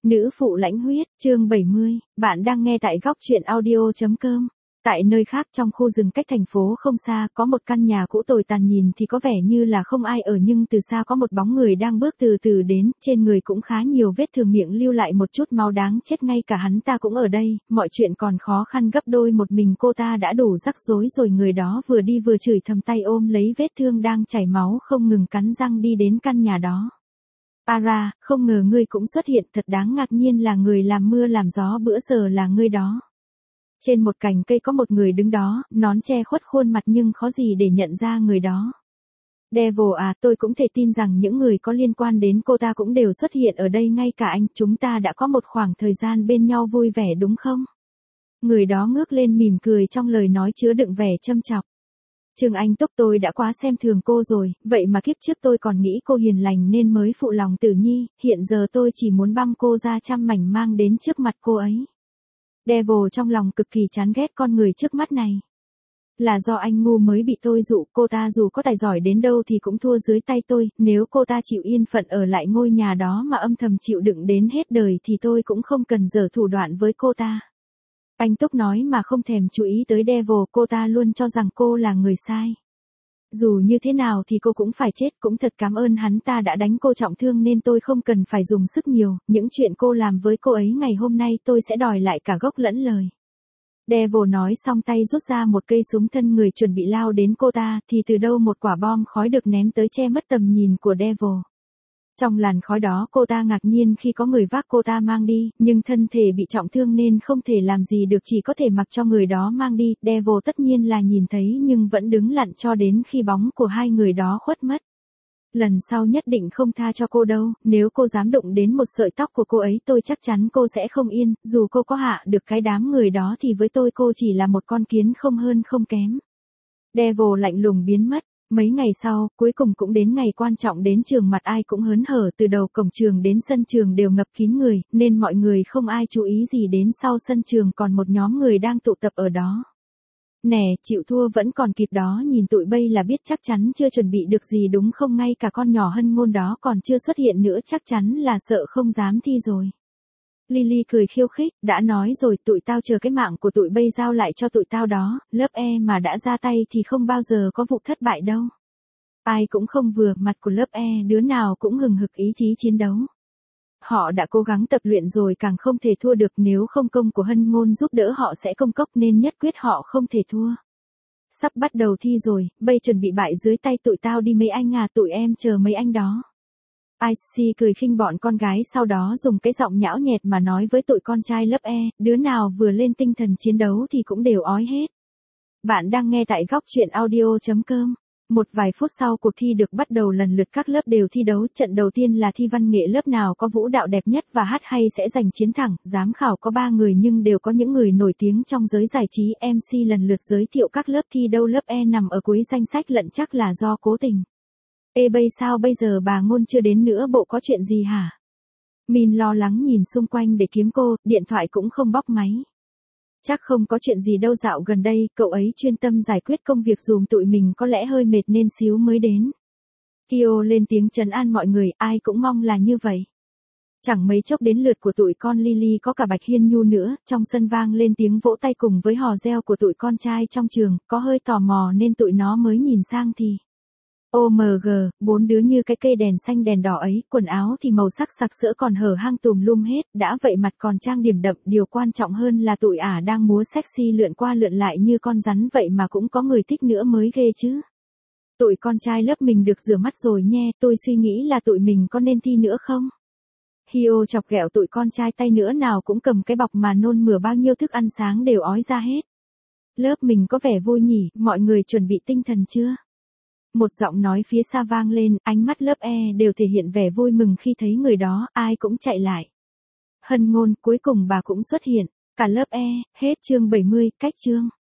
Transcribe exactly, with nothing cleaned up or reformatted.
Nữ phụ lãnh huyết, chương bảy mươi, bạn đang nghe tại góc truyện audio.com. Tại nơi khác trong khu rừng cách thành phố không xa, có một căn nhà cũ tồi tàn nhìn thì có vẻ như là không ai ở nhưng từ xa có một bóng người đang bước từ từ đến, trên người cũng khá nhiều vết thương, miệng lưu lại một chút máu đáng chết, ngay cả hắn ta cũng ở đây, mọi chuyện còn khó khăn gấp đôi, một mình cô ta đã đủ rắc rối rồi. Người đó vừa đi vừa chửi thầm, tay ôm lấy vết thương đang chảy máu không ngừng, cắn răng đi đến căn nhà đó. Ara, không ngờ ngươi cũng xuất hiện, thật đáng ngạc nhiên, là người làm mưa làm gió bữa giờ là ngươi đó. Trên một cành cây có một người đứng đó, nón che khuất khuôn mặt nhưng khó gì để nhận ra người đó. Devil à, tôi cũng thể tin rằng những người có liên quan đến cô ta cũng đều xuất hiện ở đây, ngay cả anh, chúng ta đã có một khoảng thời gian bên nhau vui vẻ đúng không? Người đó ngước lên mỉm cười, trong lời nói chứa đựng vẻ châm chọc. Trương Anh Túc, tôi đã quá xem thường cô rồi, vậy mà kiếp trước tôi còn nghĩ cô hiền lành nên mới phụ lòng Tử Nhi, hiện giờ tôi chỉ muốn băm cô ra trăm mảnh mang đến trước mặt cô ấy. Devil trong lòng cực kỳ chán ghét con người trước mắt này. Là do anh ngu mới bị tôi dụ, cô ta dù có tài giỏi đến đâu thì cũng thua dưới tay tôi, nếu cô ta chịu yên phận ở lại ngôi nhà đó mà âm thầm chịu đựng đến hết đời thì tôi cũng không cần giở thủ đoạn với cô ta. Anh Túc nói mà không thèm chú ý tới Devil, cô ta luôn cho rằng cô là người sai. Dù như thế nào thì cô cũng phải chết, cũng thật cảm ơn hắn ta đã đánh cô trọng thương nên tôi không cần phải dùng sức nhiều, những chuyện cô làm với cô ấy ngày hôm nay tôi sẽ đòi lại cả gốc lẫn lời. Devil nói xong tay rút ra một cây súng thân người chuẩn bị lao đến cô ta, thì từ đâu một quả bom khói được ném tới che mất tầm nhìn của Devil. Trong làn khói đó cô ta ngạc nhiên khi có người vác cô ta mang đi, nhưng thân thể bị trọng thương nên không thể làm gì được, chỉ có thể mặc cho người đó mang đi. Devil tất nhiên là nhìn thấy nhưng vẫn đứng lặng cho đến khi bóng của hai người đó khuất mất. Lần sau nhất định không tha cho cô đâu, nếu cô dám đụng đến một sợi tóc của cô ấy tôi chắc chắn cô sẽ không yên, dù cô có hạ được cái đám người đó thì với tôi cô chỉ là một con kiến không hơn không kém. Devil lạnh lùng biến mất. Mấy ngày sau, cuối cùng cũng đến ngày quan trọng đến trường, mặt ai cũng hớn hở, từ đầu cổng trường đến sân trường đều ngập kín người, nên mọi người không ai chú ý gì đến sau sân trường còn một nhóm người đang tụ tập ở đó. Nè, chịu thua vẫn còn kịp đó, nhìn tụi bây là biết chắc chắn chưa chuẩn bị được gì đúng không, ngay cả con nhỏ Hân Ngôn đó còn chưa xuất hiện nữa, chắc chắn là sợ không dám thi rồi. Lily cười khiêu khích, đã nói rồi, tụi tao chờ cái mạng của tụi bây giao lại cho tụi tao đó, lớp E mà đã ra tay thì không bao giờ có vụ thất bại đâu. Ai cũng không vừa, mặt của lớp E đứa nào cũng hừng hực ý chí chiến đấu. Họ đã cố gắng tập luyện rồi, càng không thể thua được, nếu không công của Hân Ngôn giúp đỡ họ sẽ công cốc nên nhất quyết họ không thể thua. Sắp bắt đầu thi rồi, bây chuẩn bị bại dưới tay tụi tao đi mấy anh à, tụi em chờ mấy anh đó. Icy cười khinh bọn con gái, sau đó dùng cái giọng nhão nhẹt mà nói với tụi con trai lớp E, đứa nào vừa lên tinh thần chiến đấu thì cũng đều ói hết. Bạn đang nghe tại góc truyện audio.com. Một vài phút sau cuộc thi được bắt đầu, lần lượt các lớp đều thi đấu, trận đầu tiên là thi văn nghệ, lớp nào có vũ đạo đẹp nhất và hát hay sẽ giành chiến thắng, giám khảo có ba người nhưng đều có những người nổi tiếng trong giới giải trí, em xê lần lượt giới thiệu các lớp thi đấu, lớp E nằm ở cuối danh sách lận chắc là do cố tình. Ê bây sao bây giờ bà Ngôn chưa đến nữa, bộ có chuyện gì hả? Min lo lắng nhìn xung quanh để kiếm cô, điện thoại cũng không bóc máy. Chắc không có chuyện gì đâu, dạo gần đây, cậu ấy chuyên tâm giải quyết công việc dùm tụi mình, có lẽ hơi mệt nên xíu mới đến. Kyo lên tiếng trấn an mọi người, ai cũng mong là như vậy. Chẳng mấy chốc đến lượt của tụi con Lily, có cả Bạch Hiên Nhu nữa, trong sân vang lên tiếng vỗ tay cùng với hò reo của tụi con trai trong trường, có hơi tò mò nên tụi nó mới nhìn sang thì... ô em giê, bốn đứa như cái cây đèn xanh đèn đỏ ấy, quần áo thì màu sắc sặc sỡ còn hở hang tùm lum hết, đã vậy mặt còn trang điểm đậm, điều quan trọng hơn là tụi ả đang múa sexy lượn qua lượn lại như con rắn vậy mà cũng có người thích nữa mới ghê chứ. Tụi con trai lớp mình được rửa mắt rồi nhe, tôi suy nghĩ là tụi mình có nên thi nữa không? Hio chọc ghẹo tụi con trai, tay nữa nào cũng cầm cái bọc mà nôn mửa bao nhiêu thức ăn sáng đều ói ra hết. Lớp mình có vẻ vui nhỉ, mọi người chuẩn bị tinh thần chưa? Một giọng nói phía xa vang lên, ánh mắt lớp E đều thể hiện vẻ vui mừng khi thấy người đó, ai cũng chạy lại. Hân Ngôn, cuối cùng bà cũng xuất hiện, cả lớp E, hết chương bảy mươi, cách chương.